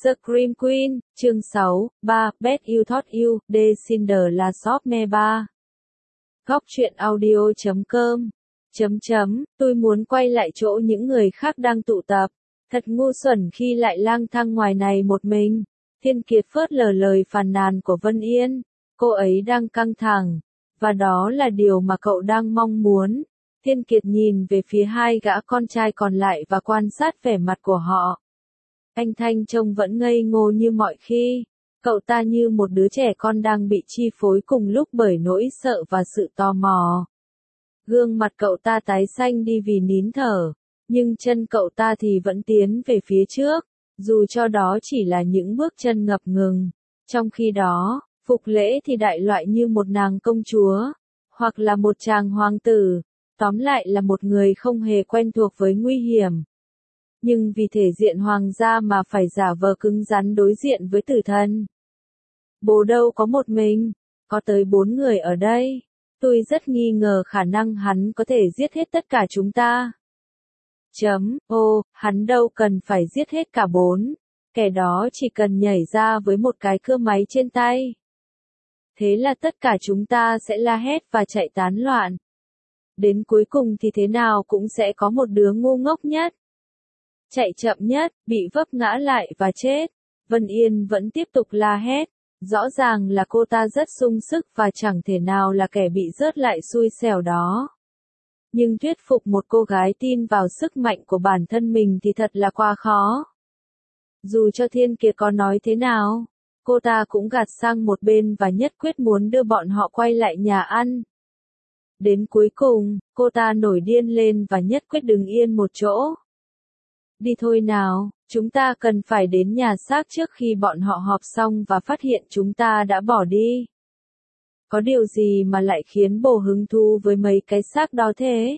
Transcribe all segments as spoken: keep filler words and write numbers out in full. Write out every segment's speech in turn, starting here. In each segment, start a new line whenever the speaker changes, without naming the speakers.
Scream Queen, chương sáu, ba, Bet You Thought You, The Cinderella Shop Me ba. Góc truyện audio chấm com. Chấm chấm, tôi muốn quay lại chỗ những người khác đang tụ tập. Thật ngu xuẩn khi lại lang thang ngoài này một mình. Thiên Kiệt phớt lờ lời phàn nàn của Vân Yên. Cô ấy đang căng thẳng. Và đó là điều mà cậu đang mong muốn. Thiên Kiệt nhìn về phía hai gã con trai còn lại và quan sát vẻ mặt của họ. Anh Thanh trông vẫn ngây ngô như mọi khi. Cậu ta như một đứa trẻ con đang bị chi phối cùng lúc bởi nỗi sợ và sự tò mò. Gương mặt cậu ta tái xanh đi vì nín thở, nhưng chân cậu ta thì vẫn tiến về phía trước, dù cho đó chỉ là những bước chân ngập ngừng. Trong khi đó, Phục Lễ thì đại loại như một nàng công chúa, hoặc là một chàng hoàng tử, tóm lại là một người không hề quen thuộc với nguy hiểm. Nhưng vì thể diện hoàng gia mà phải giả vờ cứng rắn đối diện với tử thần. Bố đâu có một mình, có tới bốn người ở đây. Tôi rất nghi ngờ khả năng hắn có thể giết hết tất cả chúng ta. Chấm, ô, hắn đâu cần phải giết hết cả bốn. Kẻ đó chỉ cần nhảy ra với một cái cưa máy trên tay. Thế là tất cả chúng ta sẽ la hét và chạy tán loạn. Đến cuối cùng thì thế nào cũng sẽ có một đứa ngu ngốc nhất. Chạy chậm nhất, bị vấp ngã lại và chết. Vân Yên vẫn tiếp tục la hét. Rõ ràng là cô ta rất sung sức và chẳng thể nào là kẻ bị rớt lại xui xẻo đó. Nhưng thuyết phục một cô gái tin vào sức mạnh của bản thân mình thì thật là quá khó. Dù cho Thiên Kiệt có nói thế nào, cô ta cũng gạt sang một bên và nhất quyết muốn đưa bọn họ quay lại nhà ăn. Đến cuối cùng, cô ta nổi điên lên và nhất quyết đứng yên một chỗ. Đi thôi nào, chúng ta cần phải đến nhà xác trước khi bọn họ họp xong và phát hiện chúng ta đã bỏ đi. Có điều gì mà lại khiến bố hứng thú với mấy cái xác đó thế?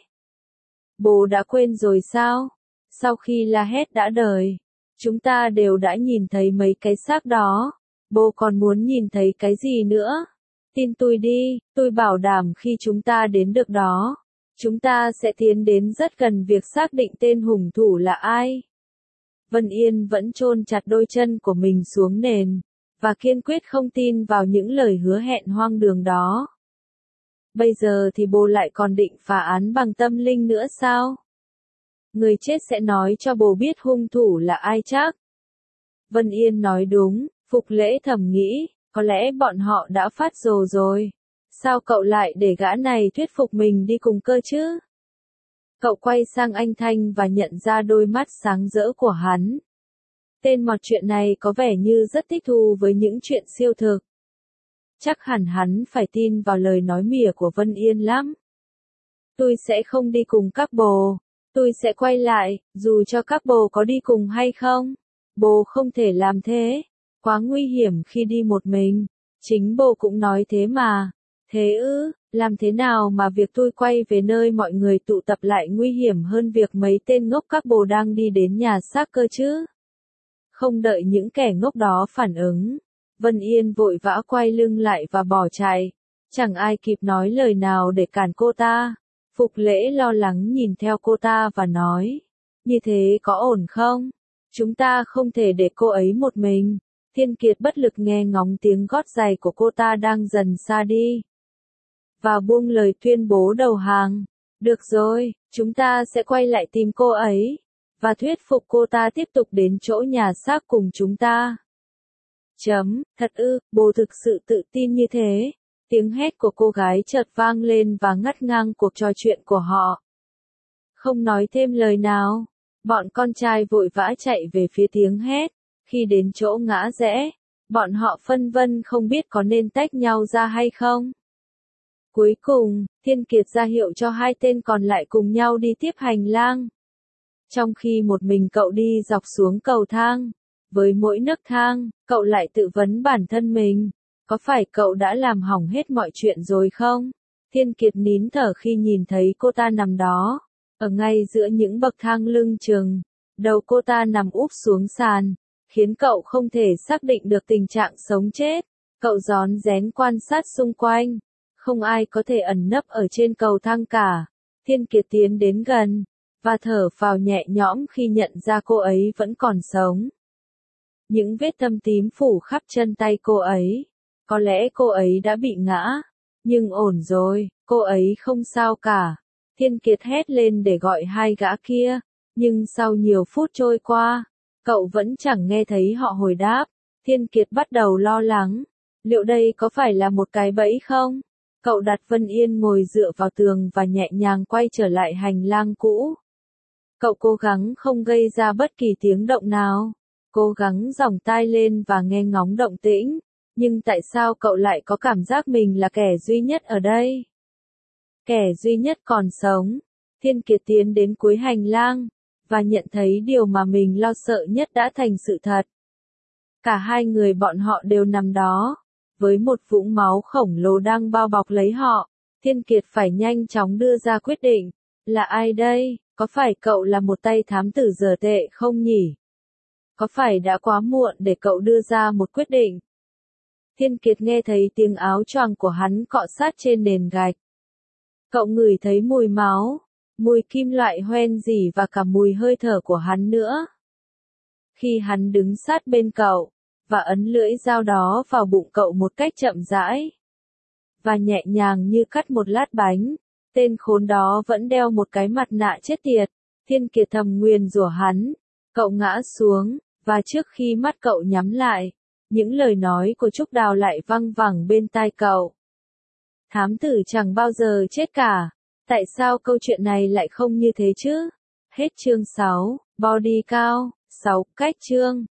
Bố đã quên rồi sao? Sau khi la hét đã đời, chúng ta đều đã nhìn thấy mấy cái xác đó. Bố còn muốn nhìn thấy cái gì nữa? Tin tôi đi, tôi bảo đảm khi chúng ta đến được đó, chúng ta sẽ tiến đến rất gần việc xác định tên hung thủ là ai. Vân Yên vẫn chôn chặt đôi chân của mình xuống nền, và kiên quyết không tin vào những lời hứa hẹn hoang đường đó. Bây giờ thì bố lại còn định phá án bằng tâm linh nữa sao? Người chết sẽ nói cho bố biết hung thủ là ai chắc. Vân Yên nói đúng, Phục Lễ thầm nghĩ, có lẽ bọn họ đã phát rồ rồi. Sao cậu lại để gã này thuyết phục mình đi cùng cơ chứ? Cậu quay sang anh Thanh và nhận ra đôi mắt sáng rỡ của hắn. Tên mọt chuyện này có vẻ như rất thích thú với những chuyện siêu thực. Chắc hẳn hắn phải tin vào lời nói mỉa của Vân Yên lắm. Tôi sẽ không đi cùng các bồ. Tôi sẽ quay lại, dù cho các bồ có đi cùng hay không. Bồ không thể làm thế. Quá nguy hiểm khi đi một mình. Chính bồ cũng nói thế mà. Thế ư, làm thế nào mà việc tôi quay về nơi mọi người tụ tập lại nguy hiểm hơn việc mấy tên ngốc các bồ đang đi đến nhà xác cơ chứ? Không đợi những kẻ ngốc đó phản ứng, Vân Yên vội vã quay lưng lại và bỏ chạy. Chẳng ai kịp nói lời nào để cản cô ta. Phục Lễ lo lắng nhìn theo cô ta và nói, như thế có ổn không? Chúng ta không thể để cô ấy một mình. Thiên Kiệt bất lực nghe ngóng tiếng gót giày của cô ta đang dần xa đi. Và buông lời tuyên bố đầu hàng. Được rồi, chúng ta sẽ quay lại tìm cô ấy. Và thuyết phục cô ta tiếp tục đến chỗ nhà xác cùng chúng ta. Chấm, thật ư, bố thực sự tự tin như thế. Tiếng hét của cô gái chợt vang lên và ngắt ngang cuộc trò chuyện của họ. Không nói thêm lời nào, bọn con trai vội vã chạy về phía tiếng hét. Khi đến chỗ ngã rẽ, bọn họ phân vân không biết có nên tách nhau ra hay không. Cuối cùng, Thiên Kiệt ra hiệu cho hai tên còn lại cùng nhau đi tiếp hành lang. Trong khi một mình cậu đi dọc xuống cầu thang, với mỗi nấc thang, cậu lại tự vấn bản thân mình, có phải cậu đã làm hỏng hết mọi chuyện rồi không? Thiên Kiệt nín thở khi nhìn thấy cô ta nằm đó, ở ngay giữa những bậc thang lưng chừng, đầu cô ta nằm úp xuống sàn, khiến cậu không thể xác định được tình trạng sống chết. Cậu rón rén quan sát xung quanh, không ai có thể ẩn nấp ở trên cầu thang cả. Thiên Kiệt tiến đến gần, và thở phào nhẹ nhõm khi nhận ra cô ấy vẫn còn sống. những vết thâm tím phủ khắp chân tay cô ấy. Có lẽ cô ấy đã bị ngã, nhưng ổn rồi, cô ấy không sao cả. Thiên Kiệt hét lên để gọi hai gã kia, nhưng sau nhiều phút trôi qua, cậu vẫn chẳng nghe thấy họ hồi đáp. Thiên Kiệt bắt đầu lo lắng, liệu đây có phải là một cái bẫy không? Cậu đặt Vân Yên ngồi dựa vào tường và nhẹ nhàng quay trở lại hành lang cũ. Cậu cố gắng không gây ra bất kỳ tiếng động nào, cố gắng giòng tai lên và nghe ngóng động tĩnh, nhưng tại sao cậu lại có cảm giác mình là kẻ duy nhất ở đây? Kẻ duy nhất còn sống. Thiên Kiệt tiến đến cuối hành lang, và nhận thấy điều mà mình lo sợ nhất đã thành sự thật. Cả hai người bọn họ đều nằm đó, với một vũng máu khổng lồ đang bao bọc lấy họ. Thiên Kiệt phải nhanh chóng đưa ra quyết định. Là ai đây? Có phải cậu là một tay thám tử dở tệ không nhỉ? Có phải đã quá muộn để cậu đưa ra một quyết định? Thiên Kiệt nghe thấy tiếng áo choàng của hắn cọ sát trên nền gạch. Cậu ngửi thấy mùi máu, mùi kim loại hoen rỉ và cả mùi hơi thở của hắn nữa. Khi hắn đứng sát bên cậu, và ấn lưỡi dao đó vào bụng cậu một cách chậm rãi, và nhẹ nhàng như cắt một lát bánh, tên khốn đó vẫn đeo một cái mặt nạ chết tiệt. Thiên Kiệt thầm nguyền rủa hắn. Cậu ngã xuống, và trước khi mắt cậu nhắm lại, những lời nói của Trúc Đào lại văng vẳng bên tai cậu. Thám tử chẳng bao giờ chết cả. Tại sao câu chuyện này lại không như thế chứ? Hết chương sáu. Body count. sáu. Cách chương.